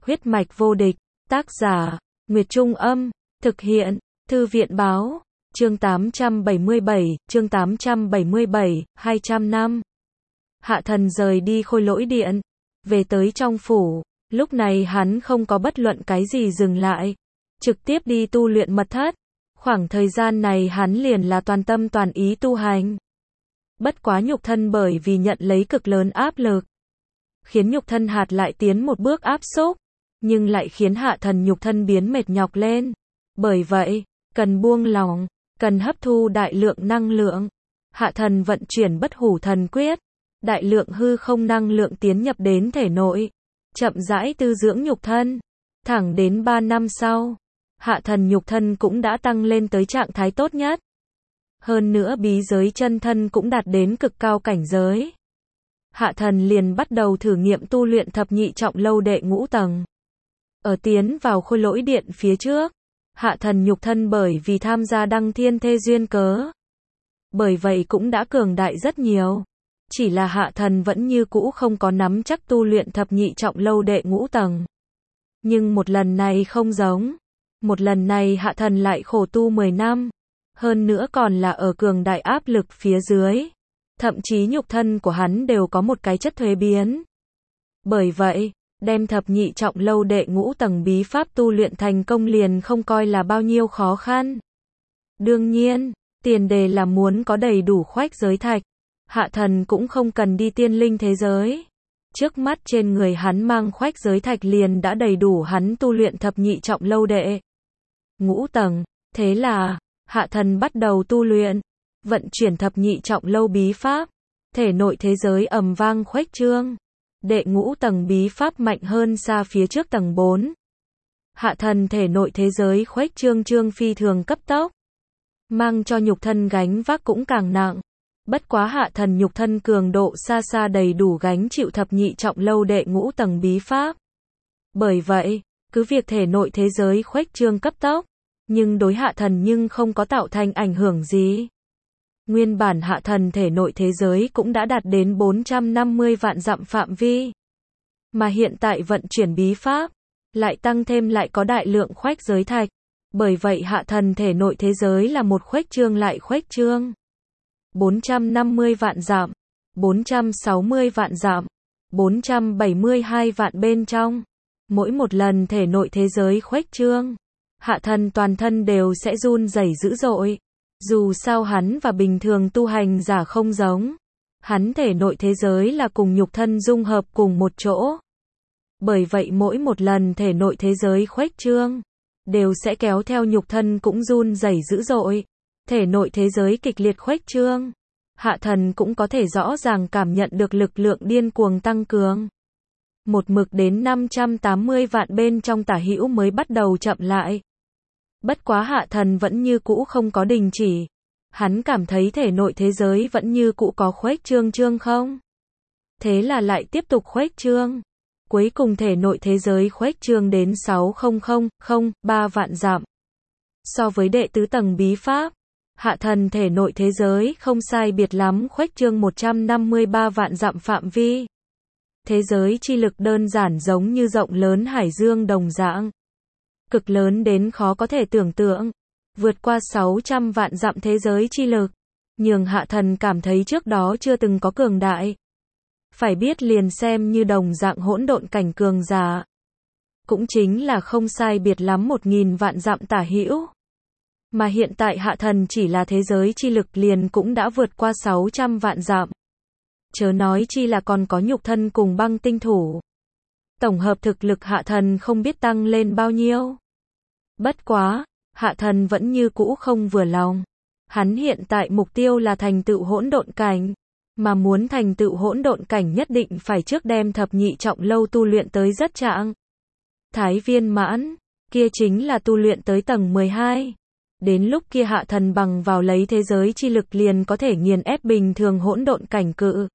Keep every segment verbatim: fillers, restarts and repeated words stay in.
Huyết mạch vô địch, tác giả, Nguyệt Trung Âm, thực hiện, Thư viện Báo, chương tám trăm bảy mươi bảy, chương tám trăm bảy mươi bảy, hai trăm năm. Hạ Thần rời đi Khôi Lỗi Điện, về tới trong phủ, lúc này hắn không có bất luận cái gì dừng lại, trực tiếp đi tu luyện mật thất. Khoảng thời gian này hắn liền là toàn tâm toàn ý tu hành. Bất quá nhục thân bởi vì nhận lấy cực lớn áp lực, khiến nhục thân hạt lại tiến một bước áp xúc, nhưng lại khiến Hạ Thần nhục thân biến mệt nhọc lên. Bởi vậy, cần buông lỏng, cần hấp thu đại lượng năng lượng. Hạ Thần vận chuyển Bất Hủ Thần Quyết, đại lượng hư không năng lượng tiến nhập đến thể nội, chậm rãi tư dưỡng nhục thân. Thẳng đến ba năm sau, Hạ Thần nhục thân cũng đã tăng lên tới trạng thái tốt nhất. Hơn nữa bí giới chân thân cũng đạt đến cực cao cảnh giới. Hạ Thần liền bắt đầu thử nghiệm tu luyện thập nhị trọng lâu đệ ngũ tầng. Ở tiến vào Khôi Lỗi Điện phía trước, Hạ Thần nhục thân bởi vì tham gia đăng thiên thê duyên cớ, bởi vậy cũng đã cường đại rất nhiều. Chỉ là Hạ Thần vẫn như cũ không có nắm chắc tu luyện thập nhị trọng lâu đệ ngũ tầng. Nhưng một lần này không giống. Một lần này Hạ Thần lại khổ tu mười năm. Hơn nữa còn là ở cường đại áp lực phía dưới. Thậm chí nhục thân của hắn đều có một cái chất thuế biến. Bởi vậy, đem thập nhị trọng lâu đệ ngũ tầng bí pháp tu luyện thành công liền không coi là bao nhiêu khó khăn. Đương nhiên, tiền đề là muốn có đầy đủ khoách giới thạch. Hạ Thần cũng không cần đi tiên linh thế giới. Trước mắt trên người hắn mang khoách giới thạch liền đã đầy đủ hắn tu luyện thập nhị trọng lâu đệ ngũ tầng. Thế là, Hạ Thần bắt đầu tu luyện, vận chuyển thập nhị trọng lâu bí pháp, thể nội thế giới ầm vang khuếch trương. Đệ ngũ tầng bí pháp mạnh hơn xa phía trước tầng bốn. Hạ Thần thể nội thế giới khuếch trương trương phi thường cấp tốc, mang cho nhục thân gánh vác cũng càng nặng. Bất quá Hạ Thần nhục thân cường độ xa xa đầy đủ gánh chịu thập nhị trọng lâu đệ ngũ tầng bí pháp. Bởi vậy, cứ việc thể nội thế giới khuếch trương cấp tốc, nhưng đối Hạ Thần nhưng không có tạo thành ảnh hưởng gì. Nguyên bản Hạ Thần thể nội thế giới cũng đã đạt đến bốn trăm năm mươi vạn dặm phạm vi. Mà hiện tại vận chuyển bí pháp, lại tăng thêm lại có đại lượng khoách giới thạch. Bởi vậy Hạ Thần thể nội thế giới là một khuếch trương lại khuếch trương. bốn trăm năm mươi vạn dặm, bốn trăm sáu mươi vạn dặm, bốn trăm bảy mươi hai vạn bên trong. Mỗi một lần thể nội thế giới khuếch trương, Hạ Thần toàn thân đều sẽ run rẩy dữ dội. Dù sao hắn và bình thường tu hành giả không giống. Hắn thể nội thế giới là cùng nhục thân dung hợp cùng một chỗ. Bởi vậy mỗi một lần thể nội thế giới khuếch trương, đều sẽ kéo theo nhục thân cũng run rẩy dữ dội. Thể nội thế giới kịch liệt khuếch trương, Hạ Thần cũng có thể rõ ràng cảm nhận được lực lượng điên cuồng tăng cường. Một mực đến năm trăm tám mươi vạn bên trong tả hữu mới bắt đầu chậm lại. Bất quá Hạ Thần vẫn như cũ không có đình chỉ. Hắn cảm thấy thể nội thế giới vẫn như cũ có khuếch trương trương không? Thế là lại tiếp tục khuếch trương. Cuối cùng thể nội thế giới khuếch trương đến sáu nghìn ba vạn dặm. So với đệ tứ tầng bí pháp, Hạ Thần thể nội thế giới không sai biệt lắm khuếch trương một trăm năm mươi ba vạn dặm phạm vi. Thế giới chi lực đơn giản giống như rộng lớn hải dương đồng dạng. Cực lớn đến khó có thể tưởng tượng. Vượt qua sáu trăm vạn dặm thế giới chi lực. Nhường Hạ Thần cảm thấy trước đó chưa từng có cường đại. Phải biết liền xem như đồng dạng hỗn độn cảnh cường giả, cũng chính là không sai biệt lắm một nghìn vạn dặm tả hữu. Mà hiện tại Hạ Thần chỉ là thế giới chi lực liền cũng đã vượt qua sáu trăm vạn dặm. Chớ nói chi là còn có nhục thân cùng băng tinh thủ. Tổng hợp thực lực Hạ Thần không biết tăng lên bao nhiêu. Bất quá, Hạ Thần vẫn như cũ không vừa lòng. Hắn hiện tại mục tiêu là thành tựu hỗn độn cảnh. Mà muốn thành tựu hỗn độn cảnh nhất định phải trước đem thập nhị trọng lâu tu luyện tới rất trạng thái viên mãn. Kia chính là tu luyện tới tầng mười hai. Đến lúc kia Hạ Thần bằng vào lấy thế giới chi lực liền có thể nghiền ép bình thường hỗn độn cảnh cự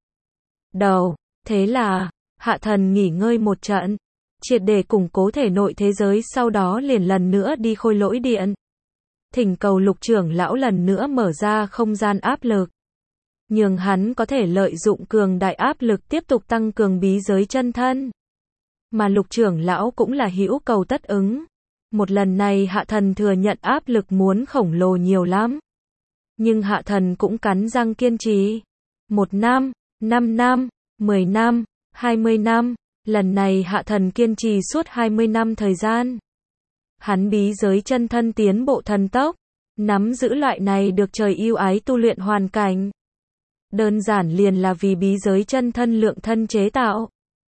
đầu. Thế là, Hạ Thần nghỉ ngơi một trận, triệt để củng cố thể nội thế giới, sau đó liền lần nữa đi Khôi Lỗi Điện. Thỉnh cầu Lục trưởng lão lần nữa mở ra không gian áp lực, nhường hắn có thể lợi dụng cường đại áp lực tiếp tục tăng cường bí giới chân thân. mà Lục trưởng lão cũng là hữu cầu tất ứng. Một lần này Hạ Thần thừa nhận áp lực muốn khổng lồ nhiều lắm. Nhưng Hạ Thần cũng cắn răng kiên trì. Một năm, năm năm, mười năm, hai mươi năm, lần này Hạ Thần kiên trì suốt hai mươi năm thời gian. Hắn bí giới chân thân tiến bộ thần tốc, nắm giữ loại này được trời ưu ái tu luyện hoàn cảnh. Đơn giản liền là vì bí giới chân thân lượng thân chế tạo.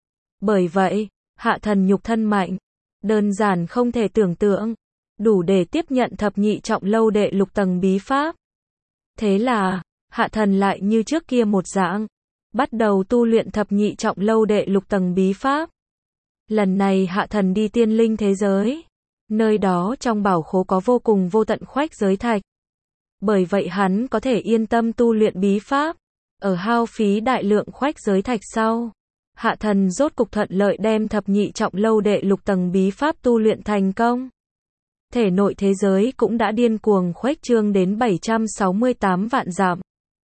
Bởi vậy, Hạ Thần nhục thân mạnh, đơn giản không thể tưởng tượng, đủ để tiếp nhận thập nhị trọng lâu đệ lục tầng bí pháp. Thế là, Hạ Thần lại như trước kia một dạng, bắt đầu tu luyện thập nhị trọng lâu đệ lục tầng bí pháp. Lần này Hạ Thần đi tiên linh thế giới, nơi đó trong bảo khố có vô cùng vô tận khoách giới thạch. Bởi vậy hắn có thể yên tâm tu luyện bí pháp. Ở hao phí đại lượng khoách giới thạch sau, Hạ Thần rốt cục thuận lợi đem thập nhị trọng lâu đệ lục tầng bí pháp tu luyện thành công. Thể nội thế giới cũng đã điên cuồng khuếch trương đến bảy trăm sáu mươi tám vạn dặm.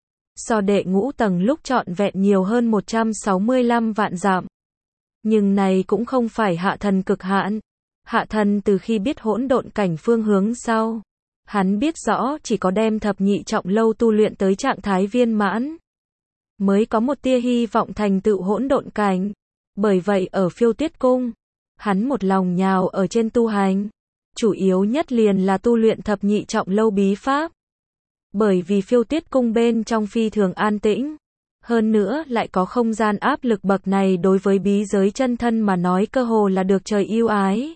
So đệ ngũ tầng lúc trọn vẹn nhiều hơn một trăm sáu mươi lăm vạn dặm. Nhưng này cũng không phải Hạ Thần cực hạn. Hạ Thần từ khi biết hỗn độn cảnh phương hướng sau, hắn biết rõ chỉ có đem thập nhị trọng lâu tu luyện tới trạng thái viên mãn, mới có một tia hy vọng thành tựu hỗn độn cảnh. Bởi vậy ở Phiêu Tuyết Cung, hắn một lòng nhào ở trên tu hành, chủ yếu nhất liền là tu luyện thập nhị trọng lâu bí pháp. Bởi vì Phiêu Tuyết Cung bên trong phi thường an tĩnh, hơn nữa lại có không gian áp lực bậc này đối với bí giới chân thân mà nói cơ hồ là được trời ưu ái.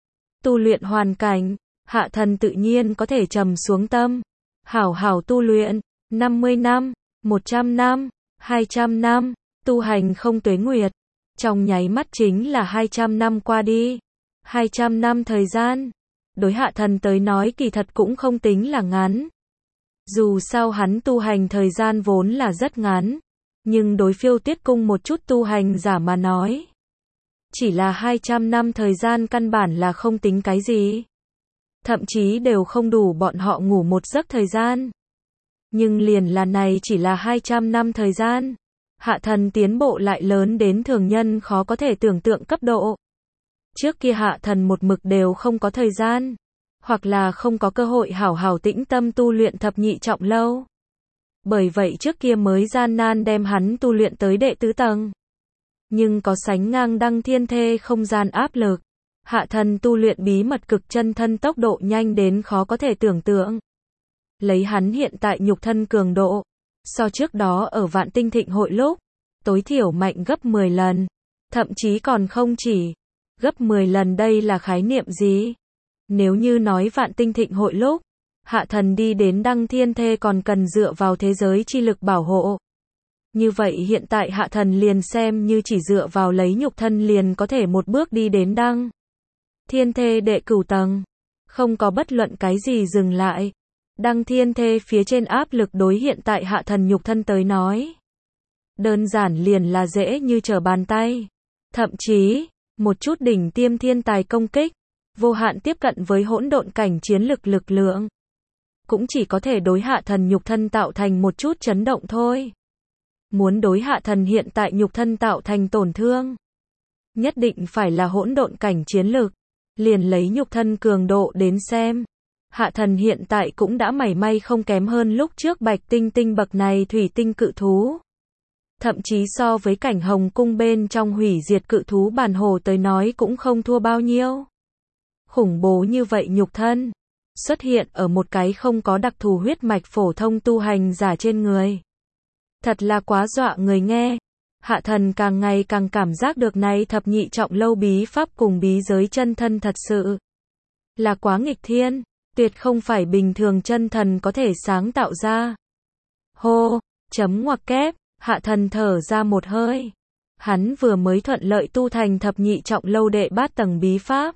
Tu luyện hoàn cảnh, Hạ Thần tự nhiên có thể trầm xuống tâm, hảo hảo tu luyện, năm mươi năm, một trăm năm, hai trăm năm, tu hành không tuế nguyệt, trong nháy mắt chính là hai trăm năm qua đi. hai trăm năm thời gian, đối Hạ Thần tới nói kỳ thật cũng không tính là ngắn. Dù sao hắn tu hành thời gian vốn là rất ngắn, nhưng đối Phiêu Tuyết Cung một chút tu hành giả mà nói, chỉ là hai trăm năm thời gian căn bản là không tính cái gì. Thậm chí đều không đủ bọn họ ngủ một giấc thời gian. Nhưng liền là này chỉ là hai trăm năm thời gian, Hạ Thần tiến bộ lại lớn đến thường nhân khó có thể tưởng tượng cấp độ. Trước kia Hạ Thần một mực đều không có thời gian, hoặc là không có cơ hội hảo hảo tĩnh tâm tu luyện thập nhị trọng lâu. Bởi vậy trước kia mới gian nan đem hắn tu luyện tới đệ tứ tầng. Nhưng có sánh ngang đăng thiên thê không gian áp lực, Hạ Thần tu luyện bí mật cực chân thân tốc độ nhanh đến khó có thể tưởng tượng. Lấy hắn hiện tại nhục thân cường độ, so trước đó ở Vạn Tinh Thịnh Hội lúc, tối thiểu mạnh gấp mười lần, thậm chí còn không chỉ. Gấp mười lần đây là khái niệm gì? Nếu như nói Vạn Tinh Thịnh Hội lúc, Hạ Thần đi đến đăng thiên thê còn cần dựa vào thế giới chi lực bảo hộ. Như vậy hiện tại Hạ Thần liền xem như chỉ dựa vào lấy nhục thân liền có thể một bước đi đến đăng thiên thê đệ cửu tầng. Không có bất luận cái gì dừng lại. Đăng thiên thê phía trên áp lực đối hiện tại Hạ Thần nhục thân tới nói, đơn giản liền là dễ như trở bàn tay. Thậm chí, một chút đỉnh tiêm thiên tài công kích, vô hạn tiếp cận với hỗn độn cảnh chiến lực lực lượng, cũng chỉ có thể đối Hạ Thần nhục thân tạo thành một chút chấn động thôi. Muốn đối Hạ Thần hiện tại nhục thân tạo thành tổn thương, nhất định phải là hỗn độn cảnh chiến lực. Liền lấy nhục thân cường độ đến xem, Hạ Thần hiện tại cũng đã mảy may không kém hơn lúc trước Bạch Tinh Tinh bậc này thủy tinh cự thú. Thậm chí so với cảnh Hồng Cung bên trong hủy diệt cự thú bản hồ tới nói cũng không thua bao nhiêu. Khủng bố như vậy nhục thân, xuất hiện ở một cái không có đặc thù huyết mạch phổ thông tu hành giả trên người. Thật là quá dọa người nghe. Hạ Thần càng ngày càng cảm giác được này thập nhị trọng lâu bí pháp cùng bí giới chân thân thật sự là quá nghịch thiên, tuyệt không phải bình thường chân thần có thể sáng tạo ra. Hô, chấm ngoặc kép, Hạ Thần thở ra một hơi. Hắn vừa mới thuận lợi tu thành thập nhị trọng lâu đệ bát tầng bí pháp.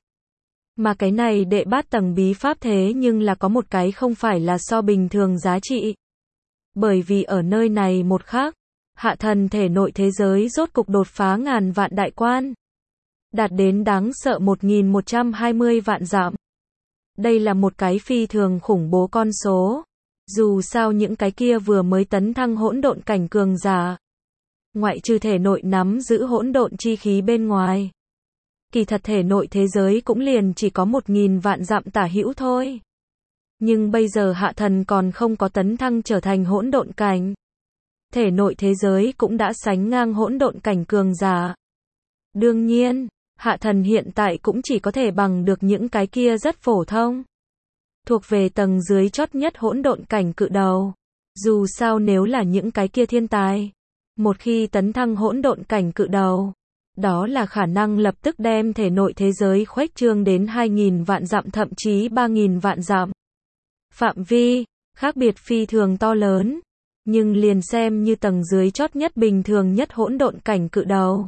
Mà cái này đệ bát tầng bí pháp thế nhưng là có một cái không phải là so bình thường giá trị. Bởi vì ở nơi này một khắc, Hạ Thần thể nội thế giới rốt cục đột phá ngàn vạn đại quan, đạt đến đáng sợ một nghìn một trăm hai mươi vạn dặm. Đây là một cái phi thường khủng bố con số. Dù sao những cái kia vừa mới tấn thăng hỗn độn cảnh cường giả, ngoại trừ thể nội nắm giữ hỗn độn chi khí bên ngoài, Kỳ thật thể nội thế giới cũng liền chỉ có một nghìn vạn dặm tả hữu thôi. Nhưng bây giờ hạ thần còn không có tấn thăng trở thành hỗn độn cảnh. Thể nội thế giới cũng đã sánh ngang hỗn độn cảnh cường giả. Đương nhiên, hạ thần hiện tại cũng chỉ có thể bằng được những cái kia rất phổ thông. Thuộc về tầng dưới chót nhất hỗn độn cảnh cự đầu. Dù sao nếu là những cái kia thiên tài, một khi tấn thăng hỗn độn cảnh cự đầu, đó là khả năng lập tức đem thể nội thế giới khuếch trương đến hai nghìn vạn dặm thậm chí ba nghìn vạn dặm. Phạm vi, khác biệt phi thường to lớn, nhưng liền xem như tầng dưới chót nhất bình thường nhất hỗn độn cảnh cự đầu.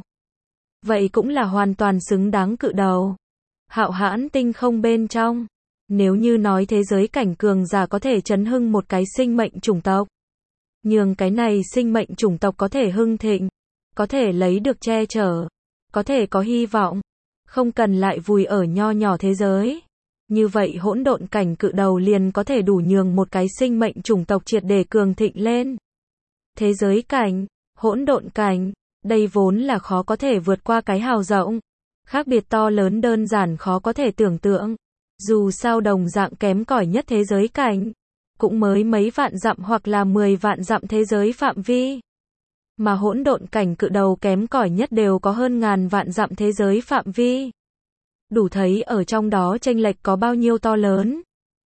Vậy cũng là hoàn toàn xứng đáng cự đầu. Hạo hãn tinh không bên trong. Nếu như nói thế giới cảnh cường giả có thể chấn hưng một cái sinh mệnh chủng tộc, nhường cái này sinh mệnh chủng tộc có thể hưng thịnh, có thể lấy được che chở, có thể có hy vọng, không cần lại vùi ở nho nhỏ thế giới. Như vậy hỗn độn cảnh cự đầu liền có thể đủ nhường một cái sinh mệnh chủng tộc triệt để cường thịnh lên. Thế giới cảnh, hỗn độn cảnh, đây vốn là khó có thể vượt qua cái hào rộng, khác biệt to lớn đơn giản khó có thể tưởng tượng. Dù sao đồng dạng kém cỏi nhất thế giới cảnh, cũng mới mấy vạn dặm hoặc là mười vạn dặm thế giới phạm vi. Mà hỗn độn cảnh cự đầu kém cỏi nhất đều có hơn ngàn vạn dặm thế giới phạm vi. Đủ thấy ở trong đó chênh lệch có bao nhiêu to lớn.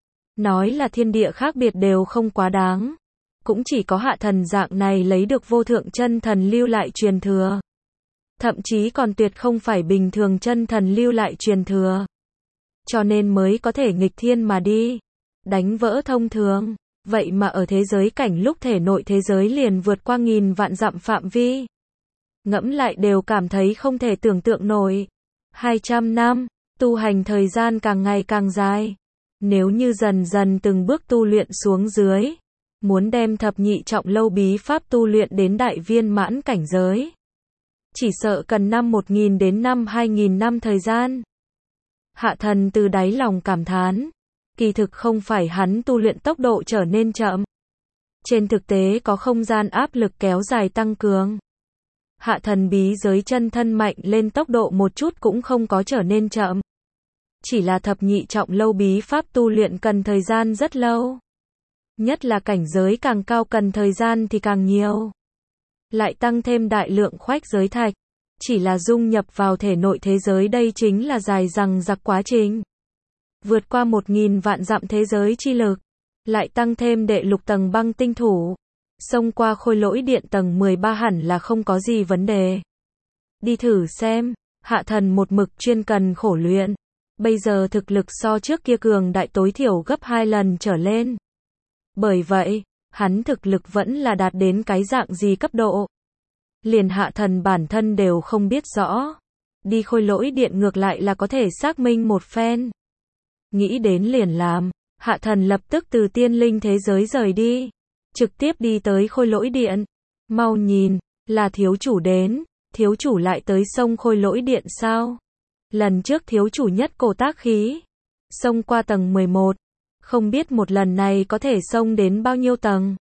Nói là thiên địa khác biệt đều không quá đáng. Cũng chỉ có hạ thần dạng này lấy được vô thượng chân thần lưu lại truyền thừa. Thậm chí còn tuyệt không phải bình thường chân thần lưu lại truyền thừa. Cho nên mới có thể nghịch thiên mà đi. Đánh vỡ thông thường. Vậy mà ở thế giới cảnh lúc thể nội thế giới liền vượt qua nghìn vạn dặm phạm vi. Ngẫm lại đều cảm thấy không thể tưởng tượng nổi. hai trăm năm, tu hành thời gian càng ngày càng dài. Nếu như dần dần từng bước tu luyện xuống dưới, muốn đem thập nhị trọng lâu bí pháp tu luyện đến đại viên mãn cảnh giới, chỉ sợ cần năm một nghìn đến năm hai nghìn năm thời gian. Hạ thần từ đáy lòng cảm thán, kỳ thực không phải hắn tu luyện tốc độ trở nên chậm. Trên thực tế có không gian áp lực kéo dài tăng cường. Hạ thần bí giới chân thân mạnh lên tốc độ một chút cũng không có trở nên chậm. Chỉ là thập nhị trọng lâu bí pháp tu luyện cần thời gian rất lâu. Nhất là cảnh giới càng cao cần thời gian thì càng nhiều. Lại tăng thêm đại lượng khoách giới thạch. Chỉ là dung nhập vào thể nội thế giới đây chính là dài dằng dặc quá trình. Vượt qua một nghìn vạn dặm thế giới chi lực. Lại tăng thêm đệ lục tầng băng tinh thủ. Xông qua khôi lỗi điện tầng mười ba hẳn là không có gì vấn đề. Đi thử xem, hạ thần một mực chuyên cần khổ luyện. Bây giờ thực lực so trước kia cường đại tối thiểu gấp hai lần trở lên. Bởi vậy, hắn thực lực vẫn là đạt đến cái dạng gì cấp độ. Liền hạ thần bản thân đều không biết rõ. Đi khôi lỗi điện ngược lại là có thể xác minh một phen. Nghĩ đến liền làm, hạ thần lập tức từ tiên linh thế giới rời đi. Trực tiếp đi tới khôi lỗi điện. Mau nhìn, là thiếu chủ đến, thiếu chủ lại tới sông khôi lỗi điện sao? Lần trước thiếu chủ nhất cổ tác khí. Xông qua tầng mười một. Không biết một lần này có thể xông đến bao nhiêu tầng.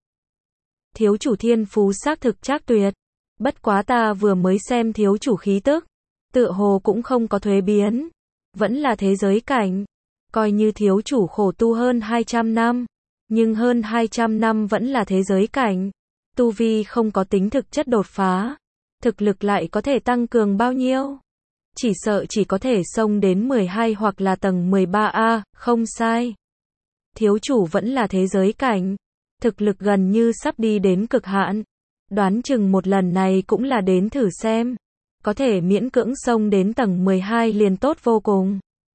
Thiếu chủ thiên phú xác thực trác tuyệt. Bất quá ta vừa mới xem thiếu chủ khí tức. Tựa hồ cũng không có thuế biến. Vẫn là thế giới cảnh. Coi như thiếu chủ khổ tu hơn hai trăm năm. Nhưng hơn hai trăm năm vẫn là thế giới cảnh. Tu vi không có tính thực chất đột phá. Thực lực lại có thể tăng cường bao nhiêu? Chỉ sợ chỉ có thể xông đến mười hai hoặc là tầng mười ba A, không sai. Thiếu chủ vẫn là thế giới cảnh. Thực lực gần như sắp đi đến cực hạn. Đoán chừng một lần này cũng là đến thử xem. Có thể miễn cưỡng xông đến tầng mười hai liền tốt vô cùng.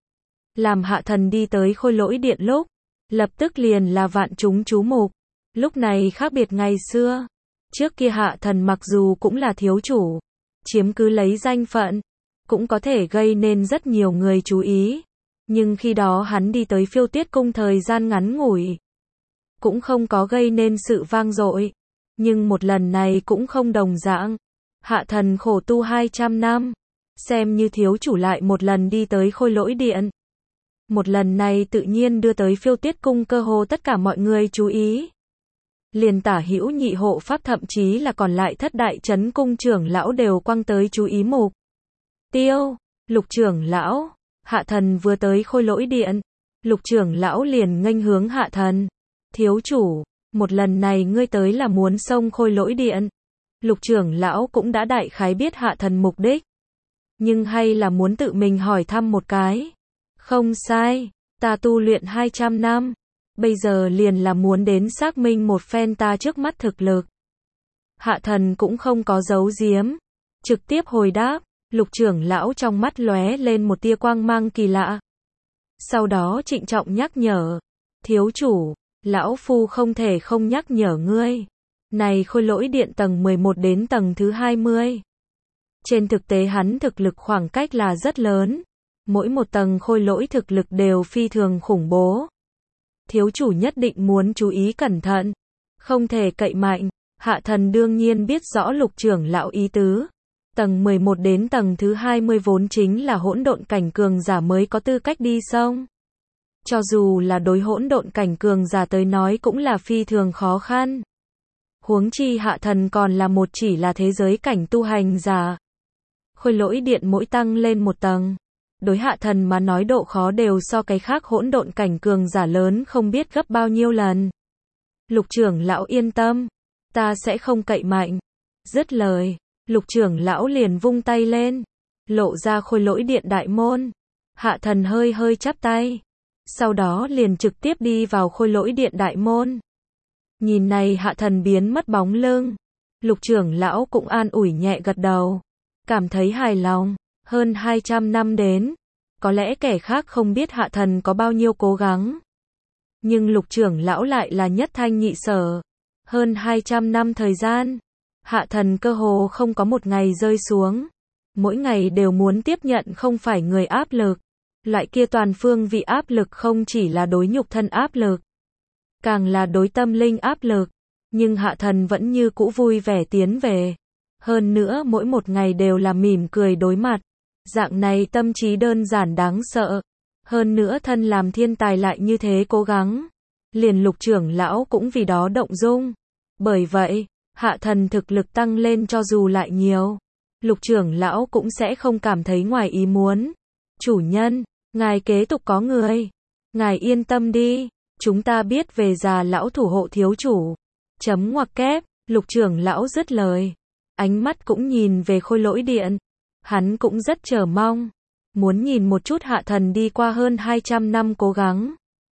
Làm hạ thần đi tới khôi lỗi điện lúc. Lập tức liền là vạn chúng chú mục. Lúc này khác biệt ngày xưa. Trước kia hạ thần mặc dù cũng là thiếu chủ. Chiếm cứ lấy danh phận. Cũng có thể gây nên rất nhiều người chú ý. Nhưng khi đó hắn đi tới phiêu tiết cung thời gian ngắn ngủi. Cũng không có gây nên sự vang dội. Nhưng một lần này cũng không đồng dạng. Hạ thần khổ tu hai trăm năm. Xem như thiếu chủ lại một lần đi tới khôi lỗi điện. Một lần này tự nhiên đưa tới phiêu tiết cung cơ hồ tất cả mọi người chú ý. Liền tả hữu nhị hộ pháp thậm chí là còn lại thất đại chấn cung trưởng lão đều quăng tới chú ý mục tiêu. Lục trưởng lão, hạ thần vừa tới khôi lỗi điện. Lục trưởng lão liền nghênh hướng hạ thần. Thiếu chủ, một lần này ngươi tới là muốn xông khôi lỗi điện. Lục trưởng lão cũng đã đại khái biết hạ thần mục đích. Nhưng hay là muốn tự mình hỏi thăm một cái. Không sai, ta tu luyện hai trăm năm. Bây giờ liền là muốn đến xác minh một phen ta trước mắt thực lực. Hạ thần cũng không có giấu giếm. Trực tiếp hồi đáp, lục trưởng lão trong mắt lóe lên một tia quang mang kỳ lạ. Sau đó trịnh trọng nhắc nhở. Thiếu chủ, lão phu không thể không nhắc nhở ngươi. Này khôi lỗi điện tầng mười một đến tầng thứ hai mươi. Trên thực tế hắn thực lực khoảng cách là rất lớn. Mỗi một tầng khôi lỗi thực lực đều phi thường khủng bố. Thiếu chủ nhất định muốn chú ý cẩn thận. Không thể cậy mạnh. Hạ thần đương nhiên biết rõ lục trưởng lão ý tứ. Tầng mười một đến tầng thứ hai mươi vốn chính là hỗn độn cảnh cường giả mới có tư cách đi xông. Cho dù là đối hỗn độn cảnh cường giả tới nói cũng là phi thường khó khăn. Huống chi hạ thần còn là một chỉ là thế giới cảnh tu hành giả. Khôi lỗi điện mỗi tăng lên một tầng. Đối hạ thần mà nói độ khó đều so cái khác hỗn độn cảnh cường giả lớn không biết gấp bao nhiêu lần. Lục trưởng lão yên tâm. Ta sẽ không cậy mạnh. Dứt lời. Lục trưởng lão liền vung tay lên. Lộ ra khôi lỗi điện đại môn. Hạ thần hơi hơi chắp tay. Sau đó liền trực tiếp đi vào khôi lỗi điện đại môn. Nhìn này hạ thần biến mất bóng lưng. Lục trưởng lão cũng an ủi nhẹ gật đầu. Cảm thấy hài lòng. Hơn hai trăm năm đến. Có lẽ kẻ khác không biết hạ thần có bao nhiêu cố gắng. Nhưng lục trưởng lão lại là nhất thanh nhị sở. Hơn hai trăm năm thời gian. Hạ thần cơ hồ không có một ngày rơi xuống. Mỗi ngày đều muốn tiếp nhận không phải người áp lực. Loại kia toàn phương vị áp lực không chỉ là đối nhục thân áp lực. Càng là đối tâm linh áp lực. Nhưng hạ thần vẫn như cũ vui vẻ tiến về. Hơn nữa mỗi một ngày đều là mỉm cười đối mặt. Dạng này tâm trí đơn giản đáng sợ. Hơn nữa thân làm thiên tài lại như thế cố gắng. Liền lục trưởng lão cũng vì đó động dung. Bởi vậy, hạ thần thực lực tăng lên cho dù lại nhiều. Lục trưởng lão cũng sẽ không cảm thấy ngoài ý muốn. Chủ nhân, ngài kế tục có người. Ngài yên tâm đi. Chúng ta biết về già lão thủ hộ thiếu chủ. Chấm ngoặc kép, lục trưởng lão dứt lời. Ánh mắt cũng nhìn về khôi lỗi điện. Hắn cũng rất chờ mong. Muốn nhìn một chút hạ thần đi qua hơn hai trăm năm cố gắng.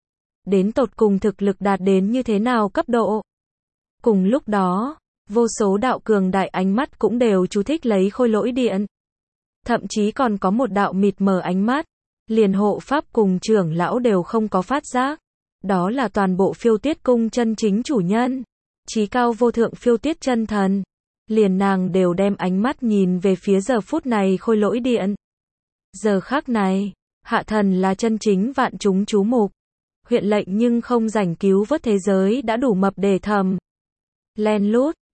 Đến tột cùng thực lực đạt đến như thế nào cấp độ. Cùng lúc đó, vô số đạo cường đại ánh mắt cũng đều chú thích lấy khôi lỗi điện. Thậm chí còn có một đạo mịt mờ ánh mắt. Liền hộ pháp cùng trưởng lão đều không có phát giác. Đó là toàn bộ phiêu tiết cung chân chính chủ nhân. Chí cao vô thượng phiêu tiết chân thần. Liền nàng đều đem ánh mắt nhìn về phía giờ phút này khôi lỗi điện. Giờ khắc này, hạ thần là chân chính vạn chúng chú mục. Huyện lệnh nhưng không rảnh cứu vớt thế giới đã đủ mập để thầm. Len lút,